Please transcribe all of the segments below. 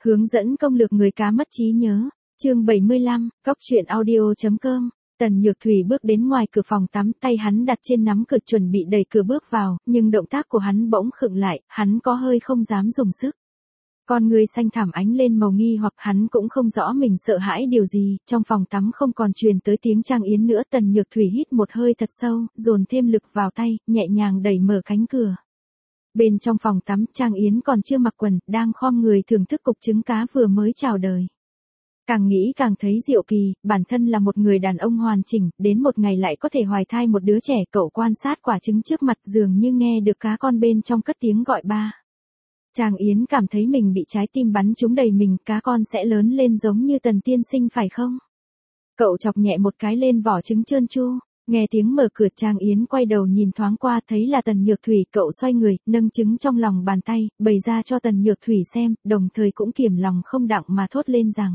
Hướng dẫn công lược người cá mất trí nhớ. Chương 75, cóc-truyện-audio.com. Tần Nhược Thủy bước đến ngoài cửa phòng tắm, tay hắn đặt trên nắm cửa chuẩn bị đẩy cửa bước vào, nhưng động tác của hắn bỗng khựng lại, hắn có hơi không dám dùng sức. Con người xanh thẳm ánh lên màu nghi hoặc hắn cũng không rõ mình sợ hãi điều gì, trong phòng tắm không còn truyền tới tiếng Trang Yến nữa. Tần Nhược Thủy hít một hơi thật sâu, dồn thêm lực vào tay, nhẹ nhàng đẩy mở cánh cửa. Bên trong phòng tắm, Trang Yến còn chưa mặc quần, đang khom người thưởng thức cục trứng cá vừa mới chào đời. Càng nghĩ càng thấy diệu kỳ, bản thân là một người đàn ông hoàn chỉnh, đến một ngày lại có thể hoài thai một đứa trẻ. Cậu quan sát quả trứng trước mặt, dường như nghe được cá con bên trong cất tiếng gọi ba. Trang Yến cảm thấy mình bị trái tim bắn trúng đầy mình, cá con sẽ lớn lên giống như Tần tiên sinh phải không? Cậu chọc nhẹ một cái lên vỏ trứng trơn tru, nghe tiếng mở cửa. Trang Yến quay đầu nhìn thoáng qua, thấy là Tần Nhược Thủy. Cậu xoay người, nâng trứng trong lòng bàn tay, bày ra cho Tần Nhược Thủy xem, đồng thời cũng kiềm lòng không đặng mà thốt lên rằng: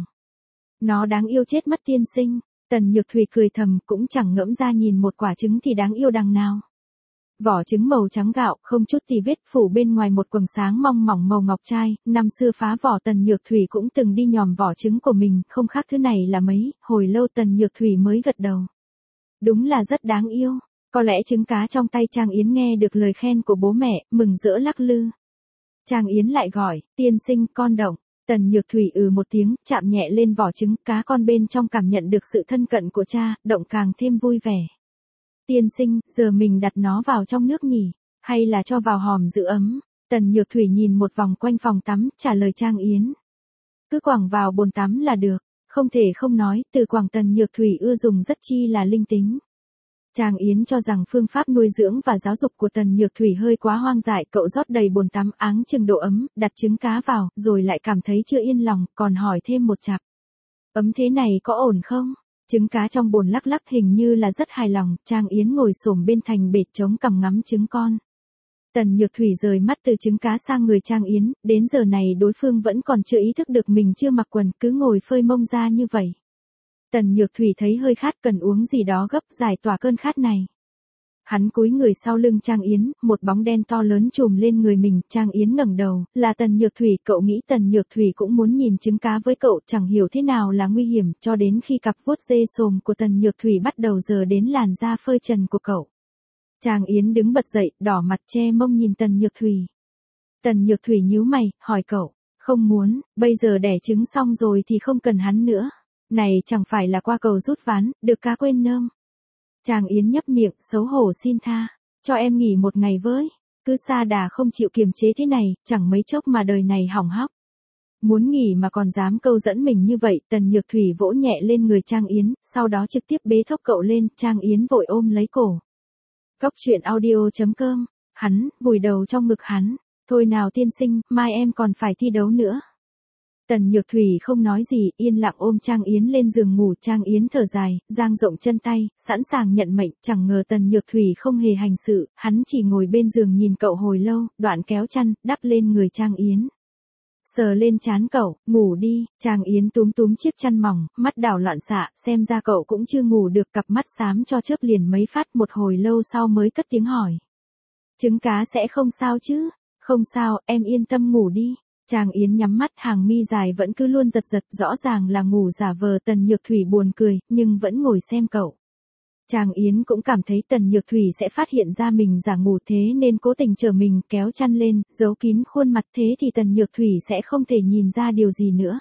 nó đáng yêu chết mất tiên sinh. Tần Nhược Thủy cười thầm, cũng chẳng ngẫm ra nhìn một quả trứng thì đáng yêu đằng nào. Vỏ trứng màu trắng gạo, không chút tì vết, phủ bên ngoài một quầng sáng mong mỏng màu ngọc trai. Năm xưa phá vỏ Tần Nhược Thủy cũng từng đi nhòm vỏ trứng của mình, không khác thứ này là mấy. Hồi lâu Tần Nhược Thủy mới gật đầu. Đúng là rất đáng yêu. Có lẽ trứng cá trong tay Trang Yến nghe được lời khen của bố mẹ, mừng rỡ lắc lư. Trang Yến lại gọi: tiên sinh, con động. Tần Nhược Thủy một tiếng, chạm nhẹ lên vỏ trứng. Cá con bên trong cảm nhận được sự thân cận của cha, động càng thêm vui vẻ. Tiên sinh, giờ mình đặt nó vào trong nước nhỉ? Hay là cho vào hòm giữ ấm? Tần Nhược Thủy nhìn một vòng quanh phòng tắm, trả lời Trang Yến: cứ quẳng vào bồn tắm là được. Không thể không nói, từ quẳng Tần Nhược Thủy ưa dùng rất chi là linh tính. Trang Yến cho rằng phương pháp nuôi dưỡng và giáo dục của Tần Nhược Thủy hơi quá hoang dại. Cậu rót đầy bồn tắm, áng chừng độ ấm, đặt trứng cá vào, rồi lại cảm thấy chưa yên lòng, còn hỏi thêm một chặp: ấm thế này có ổn không? Trứng cá trong bồn lắc lắc, hình như là rất hài lòng. Trang Yến ngồi xổm bên thành bệt chống cằm ngắm trứng con. Tần Nhược Thủy rời mắt từ trứng cá sang người Trang Yến, đến giờ này đối phương vẫn còn chưa ý thức được mình chưa mặc quần, cứ ngồi phơi mông ra như vậy. Tần Nhược Thủy thấy hơi khát, cần uống gì đó gấp, giải tỏa cơn khát này. Hắn cúi người sau lưng Trang Yến, một bóng đen to lớn trùm lên người mình. Trang Yến ngẩng đầu, là Tần Nhược Thủy. Cậu nghĩ Tần Nhược Thủy cũng muốn nhìn trứng cá với cậu, chẳng hiểu thế nào là nguy hiểm, cho đến khi cặp vuốt dê xồm của Tần Nhược Thủy bắt đầu giờ đến làn da phơi trần của cậu. Trang Yến đứng bật dậy, đỏ mặt che mông nhìn Tần Nhược Thủy. Tần Nhược Thủy nhíu mày, hỏi cậu: không muốn, bây giờ đẻ trứng xong rồi thì không cần hắn nữa. Này chẳng phải là qua cầu rút ván, được cá quên nơm. Trang Yến nhấp miệng, xấu hổ xin tha. Cho em nghỉ một ngày với. Cứ sa đà không chịu kiềm chế thế này, chẳng mấy chốc mà đời này hỏng hóc. Muốn nghỉ mà còn dám câu dẫn mình như vậy. Tần Nhược Thủy vỗ nhẹ lên người Trang Yến, sau đó trực tiếp bế thốc cậu lên. Trang Yến vội ôm lấy cổ. Cóc-truyện-audio.com. Hắn, vùi đầu trong ngực hắn. Thôi nào tiên sinh, mai em còn phải thi đấu nữa. Tần Nhược Thủy không nói gì, yên lặng ôm Trang Yến lên giường ngủ. Trang Yến thở dài, dang rộng chân tay, sẵn sàng nhận mệnh. Chẳng ngờ Tần Nhược Thủy không hề hành sự, hắn chỉ ngồi bên giường nhìn cậu hồi lâu, đoạn kéo chăn, đắp lên người Trang Yến. Sờ lên trán cậu, ngủ đi. Trang Yến túm túm chiếc chăn mỏng, mắt đảo loạn xạ, xem ra cậu cũng chưa ngủ được. Cặp mắt xám cho chớp liền mấy phát, một hồi lâu sau mới cất tiếng hỏi: trứng cá sẽ không sao chứ? Không sao, em yên tâm ngủ đi. Trang Yến nhắm mắt, hàng mi dài vẫn cứ luôn giật giật, rõ ràng là ngủ giả vờ. Tần Nhược Thủy buồn cười, nhưng vẫn ngồi xem cậu. Trang Yến cũng cảm thấy Tần Nhược Thủy sẽ phát hiện ra mình giả ngủ, thế nên cố tình trở mình, kéo chăn lên, giấu kín khuôn mặt, thế thì Tần Nhược Thủy sẽ không thể nhìn ra điều gì nữa.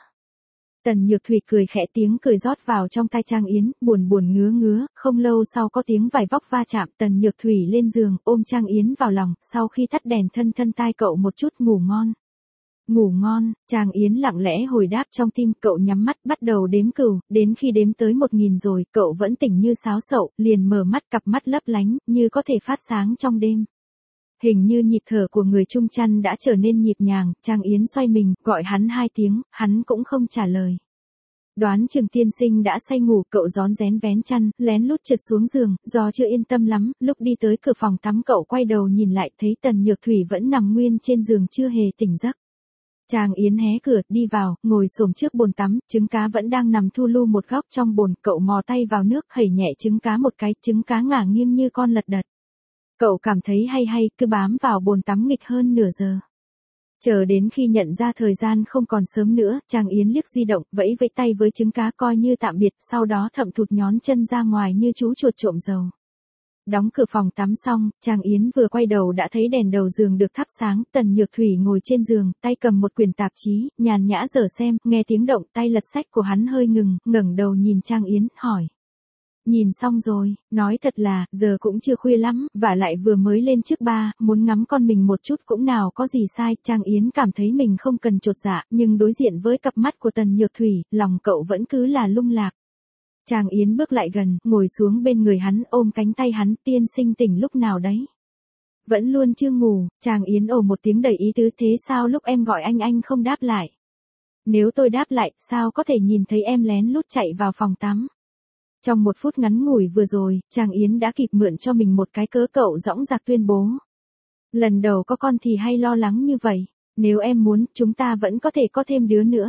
Tần Nhược Thủy cười khẽ, tiếng cười rót vào trong tai Trang Yến, buồn buồn ngứa ngứa. Không lâu sau có tiếng vải vóc va chạm, Tần Nhược Thủy lên giường, ôm Trang Yến vào lòng, sau khi tắt đèn thân tai cậu một chút: ngủ ngon. Ngủ ngon. Trang Yến lặng lẽ hồi đáp trong tim. Cậu nhắm mắt bắt đầu đếm cừu, đến khi đếm tới 1000 rồi, cậu vẫn tỉnh như sáo sậu, liền mở mắt, cặp mắt lấp lánh, như có thể phát sáng trong đêm. Hình như nhịp thở của người chung chăn đã trở nên nhịp nhàng. Trang Yến xoay mình, gọi hắn 2 tiếng, hắn cũng không trả lời. Đoán chừng tiên sinh đã say ngủ, cậu rón rén vén chăn, lén lút trượt xuống giường, do chưa yên tâm lắm, lúc đi tới cửa phòng tắm cậu quay đầu nhìn lại, thấy Tần Nhược Thủy vẫn nằm nguyên trên giường chưa hề tỉnh giấc. Trang Yến hé cửa, đi vào, ngồi xổm trước bồn tắm, trứng cá vẫn đang nằm thu lu một góc trong bồn. Cậu mò tay vào nước, hẩy nhẹ trứng cá một cái, trứng cá ngả nghiêng như con lật đật. Cậu cảm thấy hay, cứ bám vào bồn tắm nghịch hơn nửa giờ. Chờ đến khi nhận ra thời gian không còn sớm nữa, Trang Yến liếc di động, vẫy vẫy tay với trứng cá coi như tạm biệt, sau đó thậm thụt nhón chân ra ngoài như chú chuột trộm dầu. Đóng cửa phòng tắm xong, Trang Yến vừa quay đầu đã thấy đèn đầu giường được thắp sáng, Tần Nhược Thủy ngồi trên giường, tay cầm một quyển tạp chí, nhàn nhã dở xem, nghe tiếng động tay lật sách của hắn hơi ngừng, ngẩng đầu nhìn Trang Yến, hỏi. Nhìn xong rồi, nói thật là, giờ cũng chưa khuya lắm, và lại vừa mới lên trước ba, muốn ngắm con mình một chút cũng nào có gì sai, Trang Yến cảm thấy mình không cần chột dạ, nhưng đối diện với cặp mắt của Tần Nhược Thủy, lòng cậu vẫn cứ là lung lạc. Trang Yến bước lại gần, ngồi xuống bên người hắn, ôm cánh tay hắn, tiên sinh tỉnh lúc nào đấy? Vẫn luôn chưa ngủ, Trang Yến ồ một tiếng đầy ý tứ, thế sao lúc em gọi anh không đáp lại? Nếu tôi đáp lại, sao có thể nhìn thấy em lén lút chạy vào phòng tắm? Trong một phút ngắn ngủi vừa rồi, Trang Yến đã kịp mượn cho mình một cái cớ cậu dõng dạc tuyên bố. Lần đầu có con thì hay lo lắng như vậy, nếu em muốn, chúng ta vẫn có thể có thêm đứa nữa.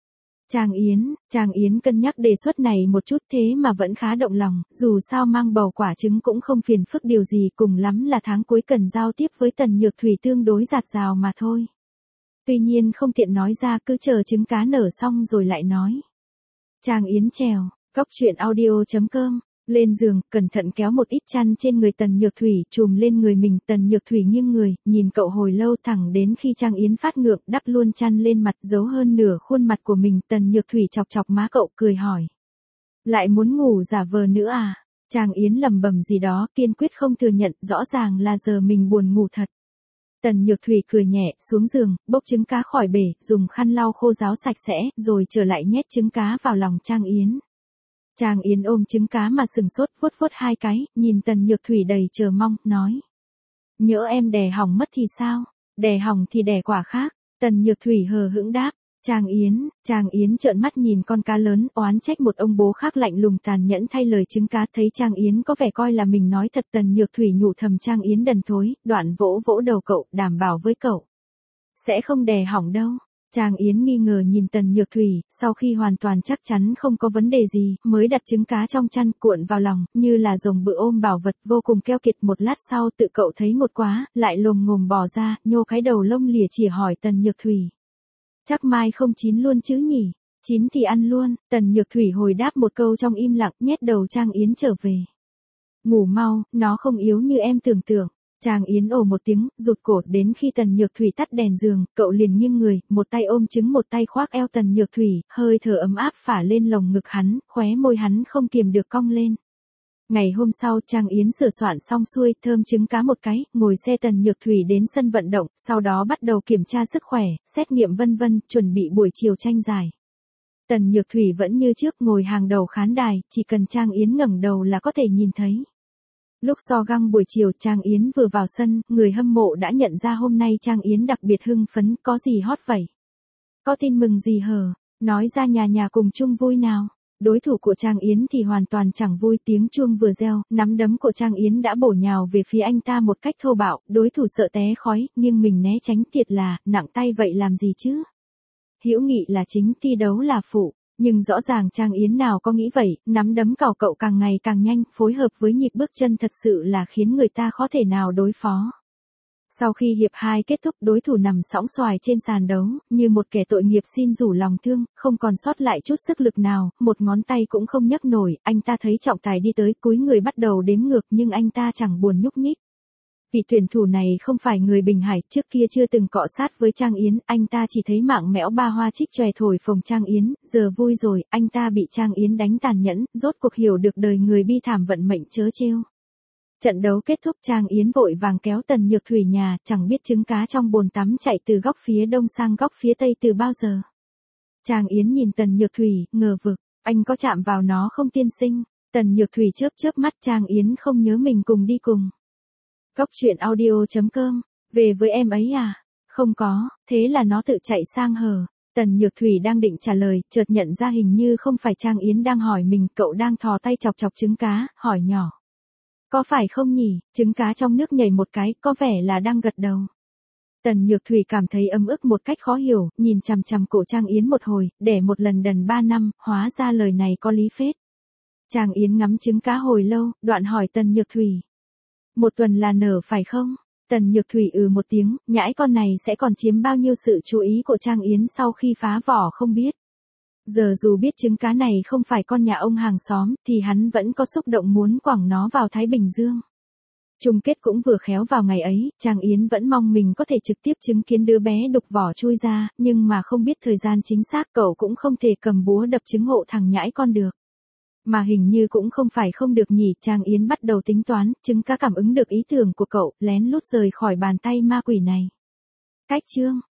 Trang Yến cân nhắc đề xuất này một chút thế mà vẫn khá động lòng, dù sao mang bầu quả trứng cũng không phiền phức điều gì, cùng lắm là tháng cuối cần giao tiếp với Tần Nhược Thủy tương đối dạt dào mà thôi. Tuy nhiên không tiện nói ra, cứ chờ trứng cá nở xong rồi lại nói. Trang Yến trèo, Cóc truyện audio.com, lên giường, cẩn thận kéo một ít chăn trên người Tần Nhược Thủy, trùm lên người mình, Tần Nhược Thủy nghiêng người, nhìn cậu hồi lâu thẳng đến khi Trang Yến phát ngượng, đắp luôn chăn lên mặt, giấu hơn nửa khuôn mặt của mình, Tần Nhược Thủy chọc chọc má cậu, cười hỏi. Lại muốn ngủ giả vờ nữa à? Trang Yến lầm bầm gì đó, kiên quyết không thừa nhận, rõ ràng là giờ mình buồn ngủ thật. Tần Nhược Thủy cười nhẹ, xuống giường, bốc trứng cá khỏi bể, dùng khăn lau khô ráo sạch sẽ, rồi trở lại nhét trứng cá vào lòng Trang Yến. Trang Yến ôm trứng cá mà sừng sốt, vuốt vuốt hai cái, nhìn Tần Nhược Thủy đầy chờ mong, nói. Nhỡ em đẻ hỏng mất thì sao? Đẻ hỏng thì đẻ quả khác. Tần Nhược Thủy hờ hững đáp. Trang Yến trợn mắt nhìn con cá lớn, oán trách một ông bố khác lạnh lùng tàn nhẫn thay lời trứng cá, thấy Trang Yến có vẻ coi là mình nói thật, Tần Nhược Thủy nhủ thầm Trang Yến đần thối, đoạn vỗ vỗ đầu cậu, đảm bảo với cậu. Sẽ không đẻ hỏng đâu. Trang Yến nghi ngờ nhìn Tần Nhược Thủy, sau khi hoàn toàn chắc chắn không có vấn đề gì, mới đặt trứng cá trong chăn cuộn vào lòng, như là rồng bự ôm bảo vật, vô cùng keo kiệt. Một lát sau tự cậu thấy ngột quá, lại lồm ngồm bò ra, nhô cái đầu lông lìa chìa hỏi Tần Nhược Thủy. Chắc mai không chín luôn chứ nhỉ? Chín thì ăn luôn. Tần Nhược Thủy hồi đáp một câu trong im lặng, nhét đầu Trang Yến trở về. Ngủ mau, nó không yếu như em tưởng tượng. Trang Yến ồ một tiếng, rụt cổ, đến khi Tần Nhược Thủy tắt đèn giường, cậu liền nghiêng người, một tay ôm trứng một tay khoác eo Tần Nhược Thủy, hơi thở ấm áp phả lên lồng ngực hắn, khóe môi hắn không kiềm được cong lên. Ngày hôm sau, Trang Yến sửa soạn xong xuôi, thơm trứng cá một cái, ngồi xe Tần Nhược Thủy đến sân vận động, sau đó bắt đầu kiểm tra sức khỏe, xét nghiệm vân vân, chuẩn bị buổi chiều tranh giải. Tần Nhược Thủy vẫn như trước ngồi hàng đầu khán đài, chỉ cần Trang Yến ngẩng đầu là có thể nhìn thấy. Lúc so găng buổi chiều, Trang Yến vừa vào sân, người hâm mộ đã nhận ra hôm nay Trang Yến đặc biệt hưng phấn, có gì hot vậy? Có tin mừng gì hở? Nói ra nhà cùng chung vui nào. Đối thủ của Trang Yến thì hoàn toàn chẳng vui, tiếng chuông vừa reo, nắm đấm của Trang Yến đã bổ nhào về phía anh ta một cách thô bạo, đối thủ sợ té khói, nhưng mình né tránh, thiệt là, nặng tay vậy làm gì chứ? Hữu nghị là chính, thi đấu là phụ. Nhưng rõ ràng Trang Yến nào có nghĩ vậy, nắm đấm cào cậu càng ngày càng nhanh, phối hợp với nhịp bước chân thật sự là khiến người ta khó thể nào đối phó. Sau khi hiệp 2 kết thúc, đối thủ nằm sõng xoài trên sàn đấu, như một kẻ tội nghiệp xin rủ lòng thương, không còn sót lại chút sức lực nào, một ngón tay cũng không nhấc nổi, anh ta thấy trọng tài đi tới, cúi người bắt đầu đếm ngược nhưng anh ta chẳng buồn nhúc nhích. Vị tuyển thủ này không phải người Bình Hải, trước kia chưa từng cọ sát với Trang Yến, anh ta chỉ thấy mạng mẽo ba hoa trích chòe thổi phồng Trang Yến, giờ vui rồi, anh ta bị Trang Yến đánh tàn nhẫn, rốt cuộc hiểu được đời người bi thảm vận mệnh trớ trêu. Trận đấu kết thúc, Trang Yến vội vàng kéo Tần Nhược Thủy nhà, chẳng biết trứng cá trong bồn tắm chạy từ góc phía đông sang góc phía tây từ bao giờ. Trang Yến nhìn Tần Nhược Thủy, ngờ vực, anh có chạm vào nó không tiên sinh? Tần Nhược Thủy chớp chớp mắt, Trang Yến không nhớ mình cùng đi cùng. Cóc truyện audio.com, về với em ấy à? Không có, thế là nó tự chạy sang hờ. Tần Nhược Thủy đang định trả lời, chợt nhận ra hình như không phải Trang Yến đang hỏi mình, cậu đang thò tay chọc chọc trứng cá, hỏi nhỏ. Có phải không nhỉ? Trứng cá trong nước nhảy một cái, có vẻ là đang gật đầu. Tần Nhược Thủy cảm thấy ấm ức một cách khó hiểu, nhìn chằm chằm cổ Trang Yến một hồi, đẻ một lần đần 3 năm, hóa ra lời này có lý phết. Trang Yến ngắm trứng cá hồi lâu, đoạn hỏi Tần Nhược Thủy. 1 tuần là nở phải không? Tần Nhược Thủy một tiếng, nhãi con này sẽ còn chiếm bao nhiêu sự chú ý của Trang Yến sau khi phá vỏ không biết. Giờ dù biết trứng cá này không phải con nhà ông hàng xóm, thì hắn vẫn có xúc động muốn quẳng nó vào Thái Bình Dương. Chung kết cũng vừa khéo vào ngày ấy, Trang Yến vẫn mong mình có thể trực tiếp chứng kiến đứa bé đục vỏ chui ra, nhưng mà không biết thời gian chính xác, cậu cũng không thể cầm búa đập trứng hộ thằng nhãi con được. Mà hình như cũng không phải không được nhỉ, Trang Yến bắt đầu tính toán, trứng cá cảm ứng được ý tưởng của cậu, lén lút rời khỏi bàn tay ma quỷ này. Cách chương